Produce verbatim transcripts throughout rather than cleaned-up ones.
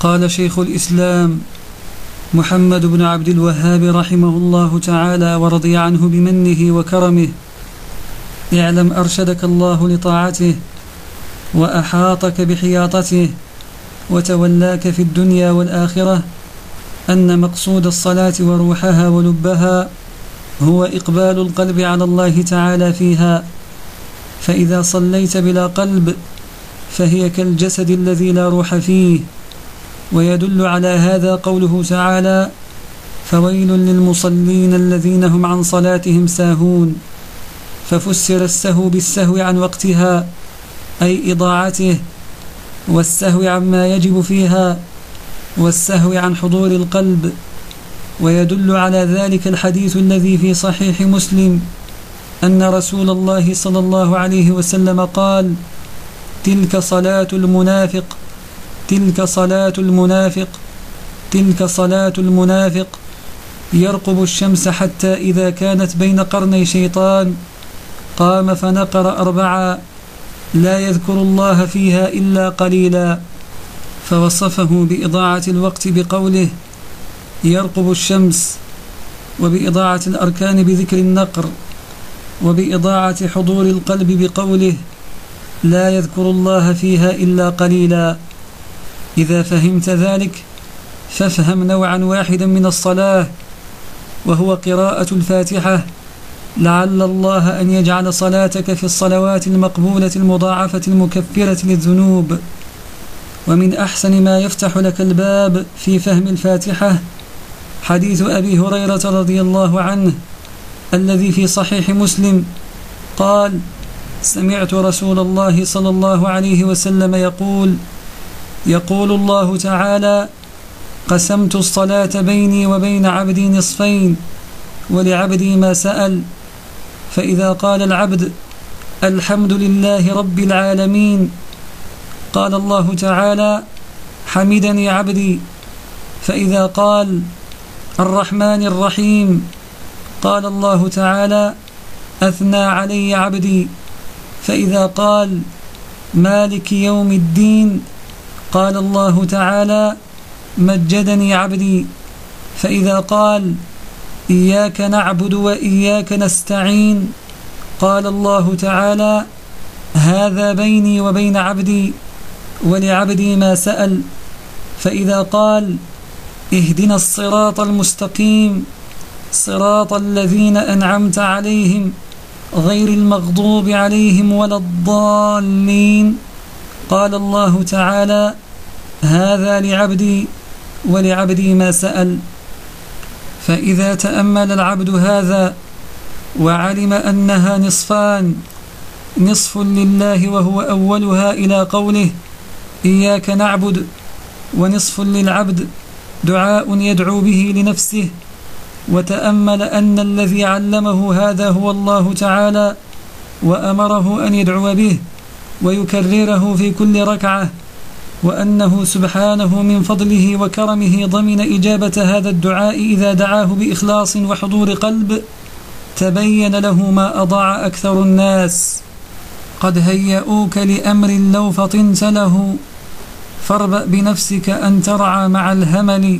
قال شيخ الإسلام محمد بن عبد الوهاب رحمه الله تعالى ورضي عنه بمنه وكرمه: اعلم أرشدك الله لطاعته وأحاطك بحياطته وتولاك في الدنيا والآخرة أن مقصود الصلاة وروحها ولبها هو إقبال القلب على الله تعالى فيها، فإذا صليت بلا قلب فهي كالجسد الذي لا روح فيه. ويدل على هذا قوله تعالى: فويل للمصلين الذين هم عن صلاتهم ساهون. ففسر السهو بالسهو عن وقتها أي إضاعته، والسهو عما يجب فيها، والسهو عن حضور القلب. ويدل على ذلك الحديث الذي في صحيح مسلم أن رسول الله صلى الله عليه وسلم قال: تلك صلاة المنافق تلك صلاة المنافق تلك صلاة المنافق يرقب الشمس حتى إذا كانت بين قرني شيطان قام فنقر أربعا لا يذكر الله فيها إلا قليلا. فوصفه بإضاعة الوقت بقوله يرقب الشمس، وبإضاعة الأركان بذكر النقر، وبإضاعة حضور القلب بقوله لا يذكر الله فيها إلا قليلا. إذا فهمت ذلك فافهم نوعا واحدا من الصلاة، وهو قراءة الفاتحة، لعل الله أن يجعل صلاتك في الصلوات المقبولة المضاعفة المكفرة للذنوب. ومن أحسن ما يفتح لك الباب في فهم الفاتحة حديث أبي هريرة رضي الله عنه الذي في صحيح مسلم قال: سمعت رسول الله صلى الله عليه وسلم يقول: يقول الله تعالى: قسمت الصلاة بيني وبين عبدي نصفين ولعبدي ما سأل، فإذا قال العبد الحمد لله رب العالمين قال الله تعالى: حمدني عبدي. فإذا قال الرحمن الرحيم قال الله تعالى: أثنى علي عبدي. فإذا قال مالك يوم الدين قال الله تعالى: مجدني عبدي. فإذا قال إياك نعبد وإياك نستعين قال الله تعالى: هذا بيني وبين عبدي ولعبدي ما سأل. فإذا قال اهدنا الصراط المستقيم صراط الذين أنعمت عليهم غير المغضوب عليهم ولا الضالين قال الله تعالى: هذا لعبدي ولعبدي ما سأل. فإذا تأمل العبد هذا وعلم أنها نصفان، نصف لله وهو أولها إلى قوله إياك نعبد، ونصف للعبد دعاء يدعو به لنفسه، وتأمل أن الذي علمه هذا هو الله تعالى وأمره أن يدعو به ويكرره في كل ركعة، وأنه سبحانه من فضله وكرمه ضمن إجابة هذا الدعاء إذا دعاه بإخلاص وحضور قلب، تبين له ما أضاع أكثر الناس. قد هيئوك لأمر لو فطنت له، فاربأ بنفسك أن ترعى مع الهمل.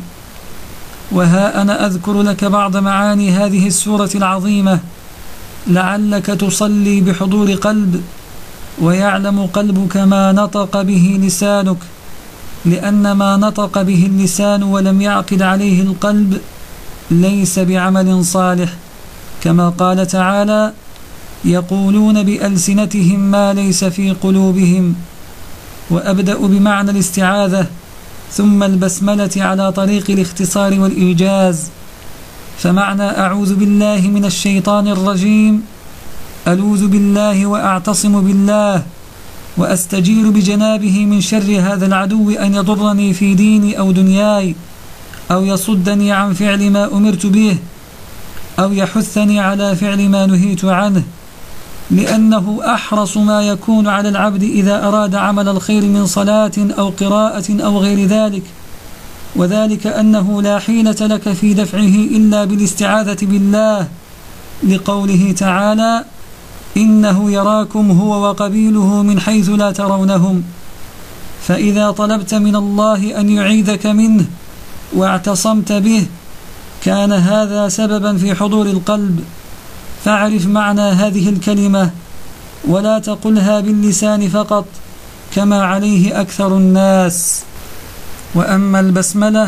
وها أنا أذكر لك بعض معاني هذه السورة العظيمة لعلك تصلي بحضور قلب، ويعلم قلبك ما نطق به لسانك، لأن ما نطق به اللسان ولم يعقد عليه القلب ليس بعمل صالح، كما قال تعالى: يقولون بألسنتهم ما ليس في قلوبهم. وأبدأ بمعنى الاستعاذة ثم البسملة على طريق الاختصار والإيجاز. فمعنى أعوذ بالله من الشيطان الرجيم: ألوذ بالله وأعتصم بالله وأستجير بجنابه من شر هذا العدو أن يضرني في ديني أو دنياي، أو يصدني عن فعل ما أمرت به، أو يحثني على فعل ما نهيت عنه، لأنه أحرص ما يكون على العبد إذا أراد عمل الخير من صلاة أو قراءة أو غير ذلك، وذلك أنه لا حيلة لك في دفعه إلا بالاستعاذة بالله، لقوله تعالى: إنه يراكم هو وقبيله من حيث لا ترونهم. فإذا طلبت من الله أن يعيذك منه واعتصمت به كان هذا سببا في حضور القلب. فاعرف معنى هذه الكلمة ولا تقلها باللسان فقط كما عليه أكثر الناس. وأما البسملة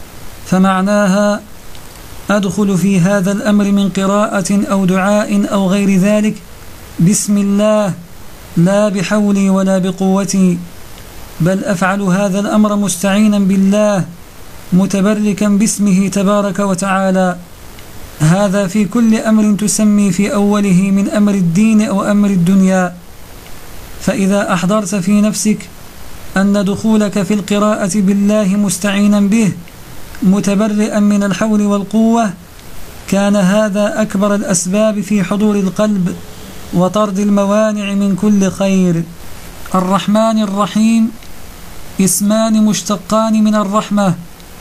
فمعناها أدخل في هذا الأمر من قراءة أو دعاء أو غير ذلك بسم الله لا بحولي ولا بقوتي، بل أفعل هذا الأمر مستعينا بالله متبركا باسمه تبارك وتعالى. هذا في كل أمر تسمي في أوله من أمر الدين أو أمر الدنيا. فإذا أحضرت في نفسك أن دخولك في القراءة بالله مستعينا به متبرئا من الحول والقوة كان هذا أكبر الأسباب في حضور القلب وطرد الموانع من كل خير. الرحمن الرحيم اسمان مشتقان من الرحمة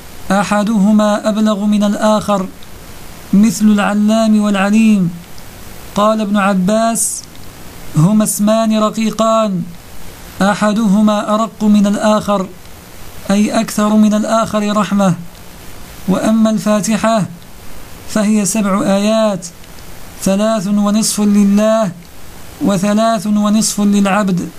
أحدهما أبلغ من الآخر مثل العلام والعليم. قال ابن عباس هما اسمان رقيقان أحدهما أرق من الآخر أي أكثر من الآخر رحمة. وأما الفاتحة فهي سبع آيات ثلاث ونصف لله وثلاث ونصف للعبد،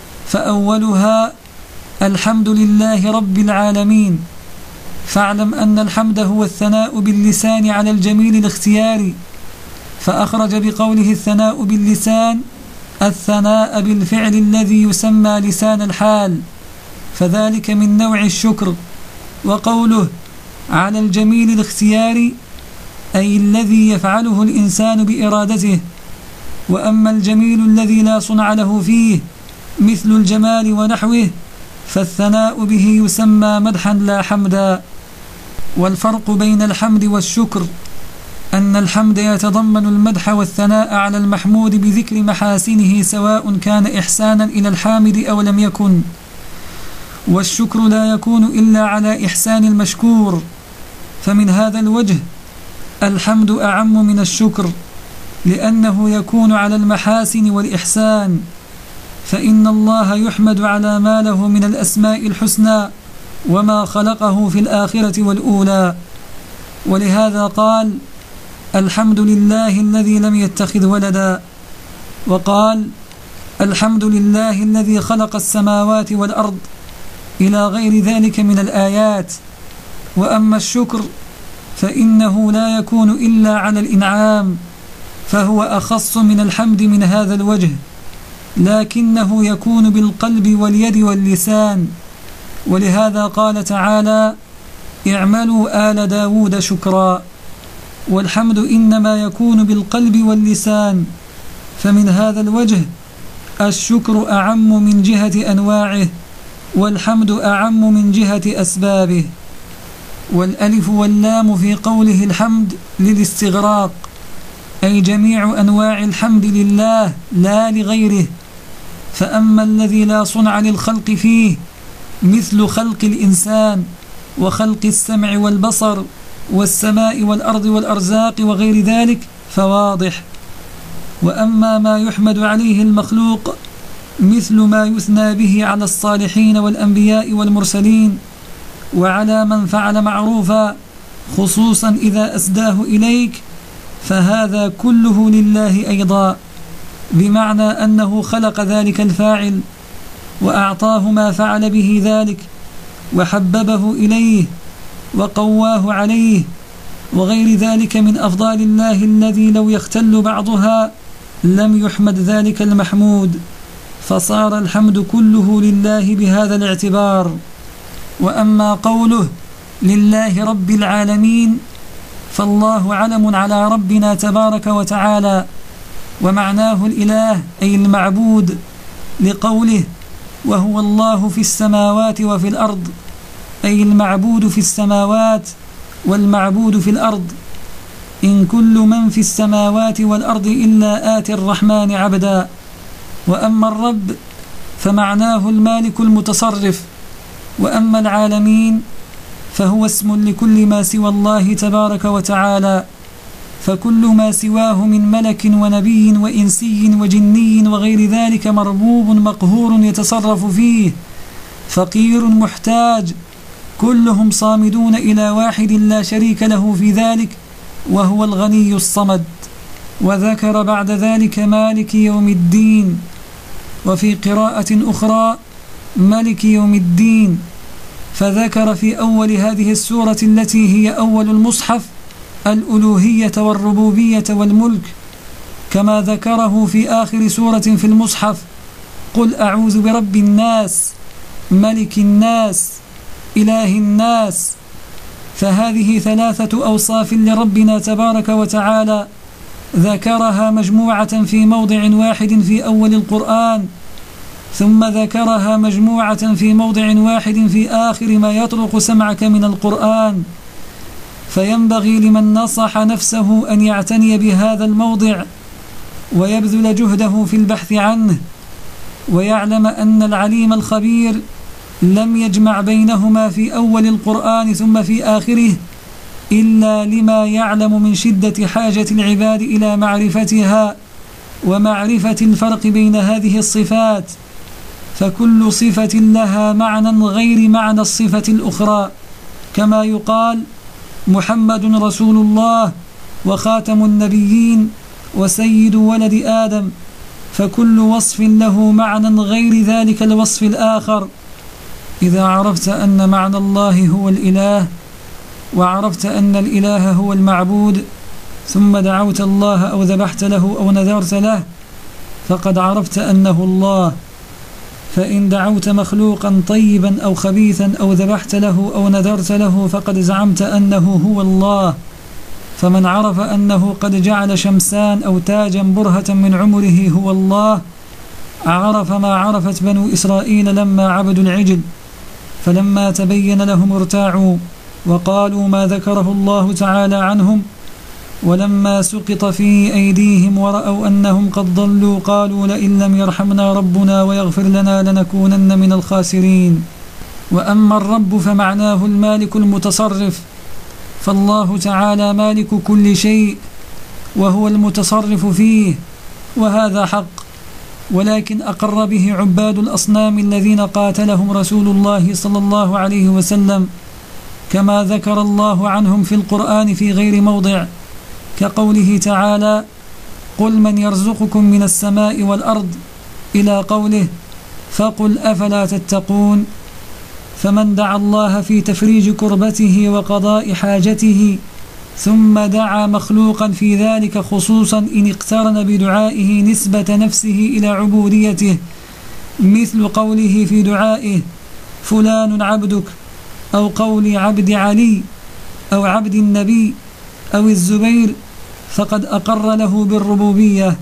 فأولها الحمد لله رب العالمين. فاعلم أن الحمد هو الثناء باللسان على الجميل الاختياري، فأخرج بقوله الثناء باللسان الثناء بالفعل الذي يسمى لسان الحال، فذلك من نوع الشكر. وقوله على الجميل الاختياري أي الذي يفعله الإنسان بإرادته. وأما الجميل الذي لا صنع له فيه مثل الجمال ونحوه فالثناء به يسمى مدحا لا حمدا. والفرق بين الحمد والشكر أن الحمد يتضمن المدح والثناء على المحمود بذكر محاسنه سواء كان إحسانا إلى الحامد أو لم يكن، والشكر لا يكون إلا على إحسان المشكور. فمن هذا الوجه الحمد أعم من الشكر لأنه يكون على المحاسن والإحسان، فإن الله يحمد على ما له من الأسماء الحسنى وما خلقه في الآخرة والأولى. ولهذا قال الحمد لله الذي لم يتخذ ولدا، وقال الحمد لله الذي خلق السماوات والأرض إلى غير ذلك من الآيات. وأما الشكر فإنه لا يكون إلا على الإنعام، فهو أخص من الحمد من هذا الوجه، لكنه يكون بالقلب واليد واللسان. ولهذا قال تعالى اعملوا آل داود شكرا. والحمد إنما يكون بالقلب واللسان، فمن هذا الوجه الشكر أعم من جهة أنواعه والحمد أعم من جهة أسبابه. والألف واللام في قوله الحمد للاستغراق، أي جميع أنواع الحمد لله لا لغيره. فأما الذي لا صنع للخلق فيه مثل خلق الإنسان وخلق السمع والبصر والسماء والأرض والأرزاق وغير ذلك فواضح. وأما ما يحمد عليه المخلوق مثل ما يثنى به على الصالحين والأنبياء والمرسلين وعلى من فعل معروفا خصوصا إذا أسداه إليك فهذا كله لله أيضا، بمعنى أنه خلق ذلك الفاعل وأعطاه ما فعل به ذلك وحببه إليه وقواه عليه وغير ذلك من أفضال الله الذي لو يختل بعضها لم يحمد ذلك المحمود، فصار الحمد كله لله بهذا الاعتبار. وأما قوله لله رب العالمين فالله علم على ربنا تبارك وتعالى، ومعناه الإله أي المعبود، لقوله وهو الله في السماوات وفي الأرض، أي المعبود في السماوات والمعبود في الأرض. إن كل من في السماوات والأرض إلا آتي الرحمن عبدا. وأما الرب فمعناه المالك المتصرف. وأما العالمين فهو اسم لكل ما سوى الله تبارك وتعالى، فكل ما سواه من ملك ونبي وإنسي وجني وغير ذلك مربوب مقهور يتصرف فيه، فقير محتاج، كلهم صامدون إلى واحد لا شريك له في ذلك وهو الغني الصمد. وذكر بعد ذلك مالك يوم الدين، وفي قراءة أخرى ملك يوم الدين، فذكر في أول هذه السورة التي هي أول المصحف الألوهية والربوبية والملك، كما ذكره في آخر سورة في المصحف: قل أعوذ برب الناس ملك الناس إله الناس. فهذه ثلاثة أوصاف لربنا تبارك وتعالى ذكرها مجموعة في موضع واحد في أول القرآن، ثم ذكرها مجموعة في موضع واحد في آخر ما يطرق سمعك من القرآن. فينبغي لمن نصح نفسه أن يعتني بهذا الموضع ويبذل جهده في البحث عنه، ويعلم أن العليم الخبير لم يجمع بينهما في أول القرآن ثم في آخره إلا لما يعلم من شدة حاجة العباد إلى معرفتها ومعرفة الفرق بين هذه الصفات، فكل صفة لها معنى غير معنى الصفة الأخرى، كما يقال محمد رسول الله وخاتم النبيين وسيد ولد آدم، فكل وصف له معنى غير ذلك الوصف الآخر. إذا عرفت أن معنى الله هو الإله، وعرفت أن الإله هو المعبود، ثم دعوت الله أو ذبحت له أو نذرت له، فقد عرفت أنه الله. فإن دعوت مخلوقا طيبا أو خبيثا أو ذبحت له أو نذرت له فقد زعمت أنه هو الله. فمن عرف أنه قد جعل شمسان أو تاجا برهة من عمره هو الله، عرف ما عرفت بنو إسرائيل لما عبدوا العجل، فلما تبين لهم ارتاعوا وقالوا ما ذكره الله تعالى عنهم، ولما سقط في أيديهم ورأوا أنهم قد ضلوا قالوا لئن لم يرحمنا ربنا ويغفر لنا لنكونن من الخاسرين. وأما الرب فمعناه المالك المتصرف، فالله تعالى مالك كل شيء وهو المتصرف فيه، وهذا حق، ولكن أقر به عباد الأصنام الذين قاتلهم رسول الله صلى الله عليه وسلم، كما ذكر الله عنهم في القرآن في غير موضع، كقوله تعالى: قل من يرزقكم من السماء والأرض، إلى قوله: فقل أفلا تتقون. فمن دعا الله في تفريج كربته وقضاء حاجته ثم دعا مخلوقا في ذلك خصوصا إن اقترن بدعائه نسبة نفسه إلى عبوديته، مثل قوله في دعائه: فلان عبدك، أو قول عبد علي أو عبد النبي أو الزبير، فقد أقر له بالربوبية.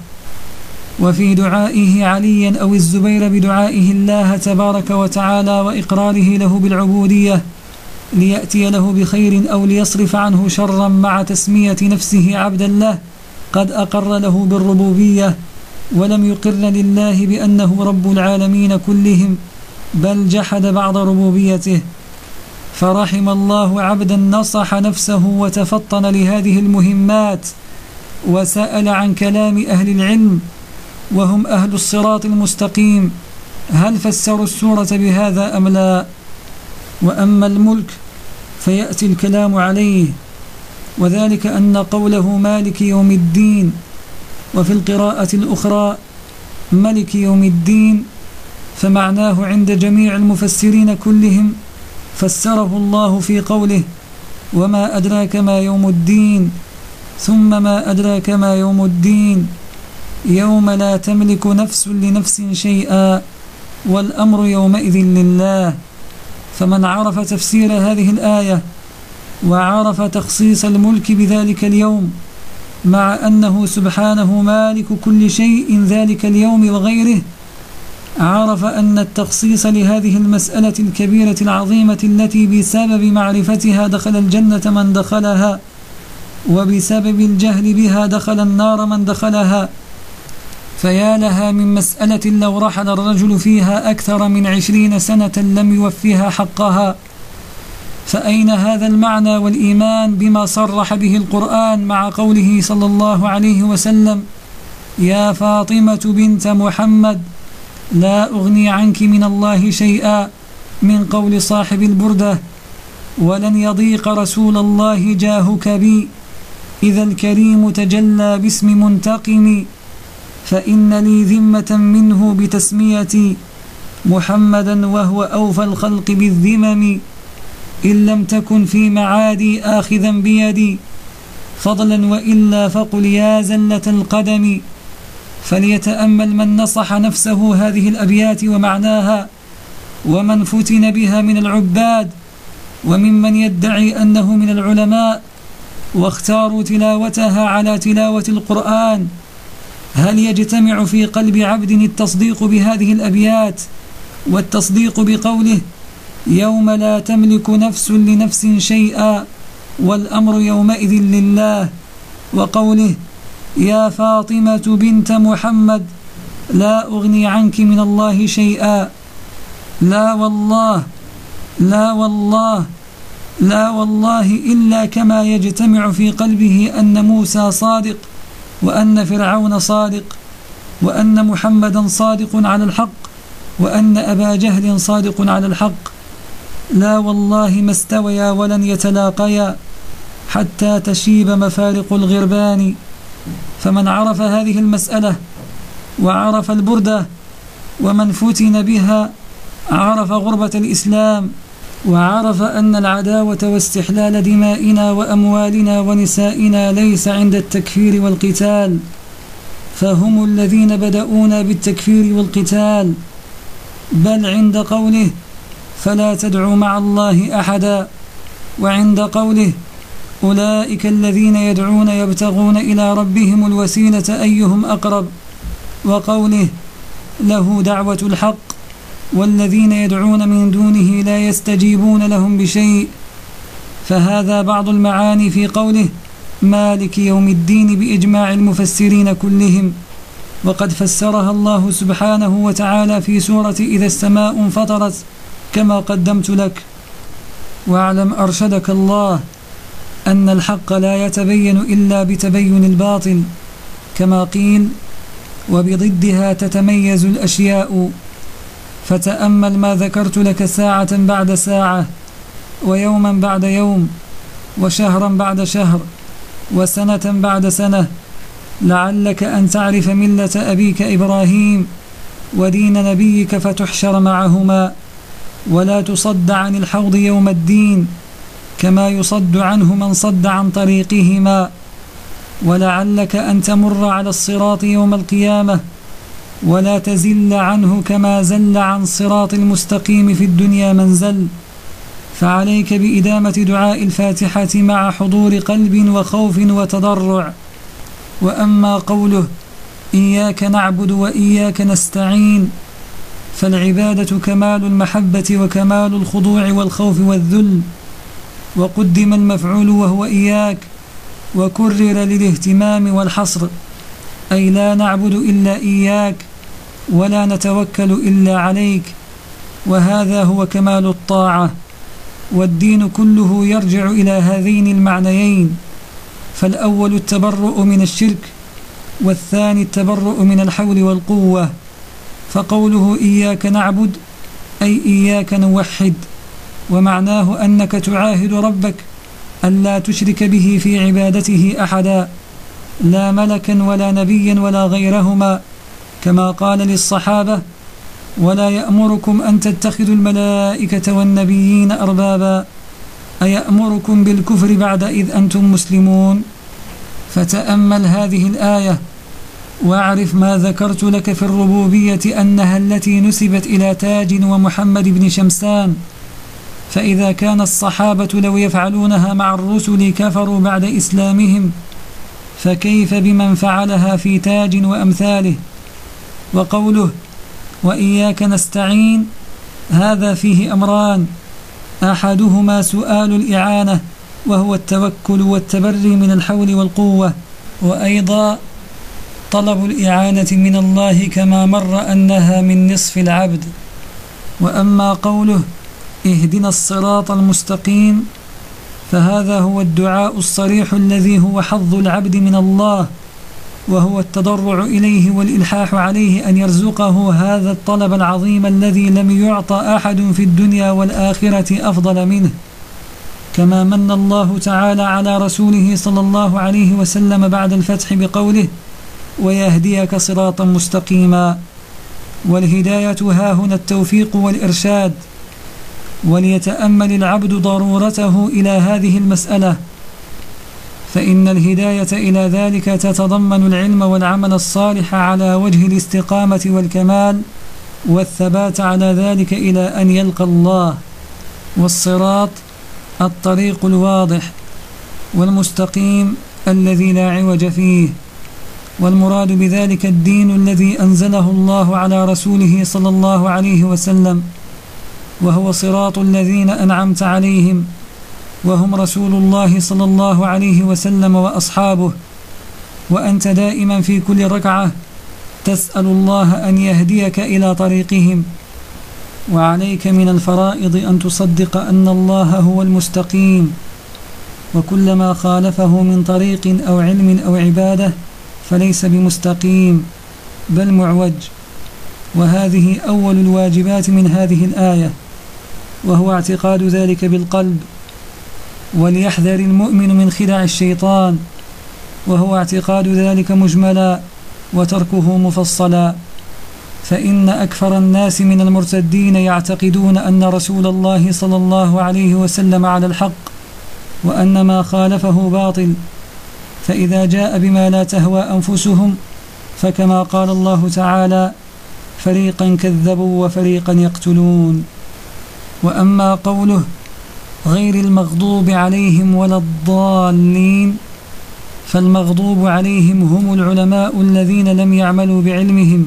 وفي دعائه عليا أو الزبير بدعائه الله تبارك وتعالى وإقراره له بالعبودية ليأتي له بخير أو ليصرف عنه شرا مع تسمية نفسه عبدا له، قد أقر له بالربوبية ولم يقر لله بأنه رب العالمين كلهم، بل جحد بعض ربوبيته. فرحم الله عبدا نصح نفسه وتفطن لهذه المهمات وسأل عن كلام أهل العلم وهم أهل الصراط المستقيم هل فسروا السورة بهذا أم لا. وأما الملك فيأتي الكلام عليه، وذلك أن قوله مالك يوم الدين وفي القراءة الأخرى ملك يوم الدين، فمعناه عند جميع المفسرين كلهم فسره الله في قوله: وما أدراك ما يوم الدين، ثم ما أدراك ما يوم الدين، يوم لا تملك نفس لنفس شيئا والأمر يومئذ لله. فمن عرف تفسير هذه الآية وعرف تخصيص الملك بذلك اليوم، مع أنه سبحانه مالك كل شيء ذلك اليوم وغيره، عرف أن التخصيص لهذه المسألة الكبيرة العظيمة التي بسبب معرفتها دخل الجنة من دخلها، وبسبب الجهل بها دخل النار من دخلها، فيا لها من مسألة لو رحل الرجل فيها أكثر من عشرين سنة لم يوفيها حقها. فأين هذا المعنى والإيمان بما صرح به القرآن مع قوله صلى الله عليه وسلم: يا فاطمة بنت محمد لا أغني عنك من الله شيئا من قول صاحب البردة: ولن يضيق رسول الله جاهك بي إذا الكريم تجلى باسم منتقم، فإن لي ذمة منه بتسميتي محمدا وهو أوفى الخلق بالذمم، إن لم تكن في معادي آخذا بيدي فضلا وإلا فقل يا زلة القدم. فليتأمل من نصح نفسه هذه الأبيات ومعناها، ومن فتن بها من العباد وممن يدعي أنه من العلماء واختاروا تلاوتها على تلاوة القرآن. هل يجتمع في قلب عبد التصديق بهذه الأبيات والتصديق بقوله: يوم لا تملك نفس لنفس شيئا والأمر يومئذ لله، وقوله: يا فاطمة بنت محمد لا أغني عنك من الله شيئا؟ لا والله لا والله لا والله إلا كما يجتمع في قلبه أن موسى صادق، وأن فرعون صادق، وأن محمدا صادق على الحق، وأن أبا جهل صادق على الحق. لا والله ما استويا ولن يتلاقيا حتى تشيب مفارق الغربان. فمن عرف هذه المسألة وعرف البردة ومن فتن بها عرف غربة الإسلام، وعرف أن العداوة واستحلال دمائنا وأموالنا ونسائنا ليس عند التكفير والقتال، فهم الذين بدأونا بالتكفير والقتال، بل عند قوله: فلا تدعوا مع الله أحدا، وعند قوله: أولئك الذين يدعون يبتغون إلى ربهم الوسيلة أيهم أقرب، وقوله: له دعوة الحق والذين يدعون من دونه لا يستجيبون لهم بشيء. فهذا بعض المعاني في قوله مالك يوم الدين بإجماع المفسرين كلهم، وقد فسرها الله سبحانه وتعالى في سورة إذا السماء انفطرت كما قدمت لك. واعلم أرشدك الله أن الحق لا يتبين إلا بتبين الباطل، كما قيل: وبضدها تتميز الأشياء. فتأمل ما ذكرت لك ساعة بعد ساعة، ويوما بعد يوم، وشهرا بعد شهر، وسنة بعد سنة، لعلك أن تعرف ملة أبيك إبراهيم ودين نبيك فتحشر معهما، ولا تصد عن الحوض يوم الدين كما يصد عنه من صد عن طريقهما، ولعلك أن تمر على الصراط يوم القيامة ولا تزل عنه كما زل عن صراط المستقيم في الدنيا من زل. فعليك بإدامة دعاء الفاتحة مع حضور قلب وخوف وتضرع. وأما قوله إياك نعبد وإياك نستعين، فالعبادة كمال المحبة وكمال الخضوع والخوف والذل، وقدم المفعول وهو إياك، وكرر للاهتمام والحصر، أي لا نعبد إلا إياك ولا نتوكل إلا عليك، وهذا هو كمال الطاعة. والدين كله يرجع إلى هذين المعنيين، فالأول التبرؤ من الشرك، والثاني التبرؤ من الحول والقوة. فقوله إياك نعبد أي إياك نوحد، ومعناه أنك تعاهد ربك ألا تشرك به في عبادته أحدا، لا ملكا ولا نبيا ولا غيرهما، كما قال للصحابة: ولا يأمركم أن تتخذوا الملائكة والنبيين أربابا، أيأمركم بالكفر بعد إذ أنتم مسلمون؟ فتأمل هذه الآية واعرف ما ذكرت لك في الربوبية أنها التي نسبت إلى تاج ومحمد بن شمسان، فإذا كان الصحابة لو يفعلونها مع الرسل كفروا بعد إسلامهم، فكيف بمن فعلها في تاج وأمثاله؟ وقوله وإياك نستعين هذا فيه أمران، أحدهما سؤال الإعانة وهو التوكل والتبري من الحول والقوة، وأيضا طلب الإعانة من الله كما مر أنها من نصف العبد. وأما قوله اهدنا الصراط المستقيم فهذا هو الدعاء الصريح الذي هو حظ العبد من الله، وهو التضرع إليه والإلحاح عليه أن يرزقه هذا الطلب العظيم الذي لم يعط أحد في الدنيا والآخرة أفضل منه، كما من الله تعالى على رسوله صلى الله عليه وسلم بعد الفتح بقوله: ويهديك صراطا مستقيما. والهداية هاهنا التوفيق والإرشاد، وليتأمل العبد ضرورته إلى هذه المسألة، فإن الهداية إلى ذلك تتضمن العلم والعمل الصالح على وجه الاستقامة والكمال والثبات على ذلك إلى أن يلقى الله. والصراط الطريق الواضح، والمستقيم الذي لا عوج فيه، والمراد بذلك الدين الذي أنزله الله على رسوله صلى الله عليه وسلم، وهو صراط الذين أنعمت عليهم، وهم رسول الله صلى الله عليه وسلم وأصحابه. وأنت دائما في كل ركعة تسأل الله أن يهديك إلى طريقهم. وعليك من الفرائض أن تصدق أن الله هو المستقيم، وكل ما خالفه من طريق أو علم أو عبادة فليس بمستقيم بل معوج. وهذه أول الواجبات من هذه الآية، وهو اعتقاد ذلك بالقلب. وليحذر المؤمن من خدع الشيطان، وهو اعتقاد ذلك مجملا وتركه مفصلا. فإن أكثر الناس من المرتدين يعتقدون أن رسول الله صلى الله عليه وسلم على الحق، وأن ما خالفه باطل، فإذا جاء بما لا تهوى أنفسهم فكما قال الله تعالى: فريقا كذبوا وفريقا يقتلون. وأما قوله غير المغضوب عليهم ولا الضالين، فالمغضوب عليهم هم العلماء الذين لم يعملوا بعلمهم،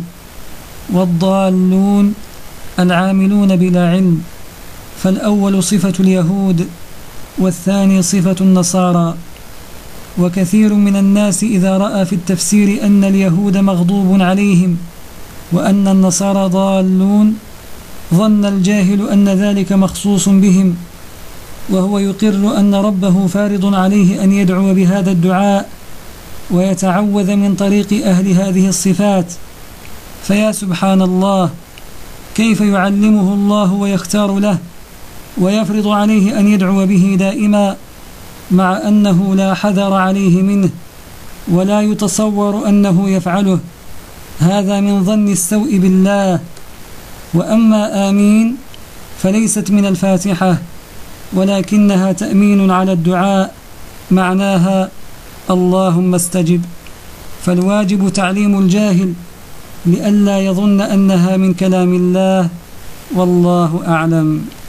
والضالون العاملون بلا علم، فالأول صفة اليهود والثاني صفة النصارى. وكثير من الناس إذا رأى في التفسير أن اليهود مغضوب عليهم وأن النصارى ضالون ظن الجاهل أن ذلك مخصوص بهم، وهو يقر أن ربه فارض عليه أن يدعو بهذا الدعاء ويتعوذ من طريق أهل هذه الصفات. فيا سبحان الله، كيف يعلمه الله ويختار له ويفرض عليه أن يدعو به دائما، مع أنه لا حذر عليه منه ولا يتصور أنه يفعله. هذا من ظن السوء بالله. وأما آمين فليست من الفاتحة، ولكنها تأمين على الدعاء، معناها اللهم استجب. فالواجب تعليم الجاهل لئلا يظن أنها من كلام الله، والله أعلم.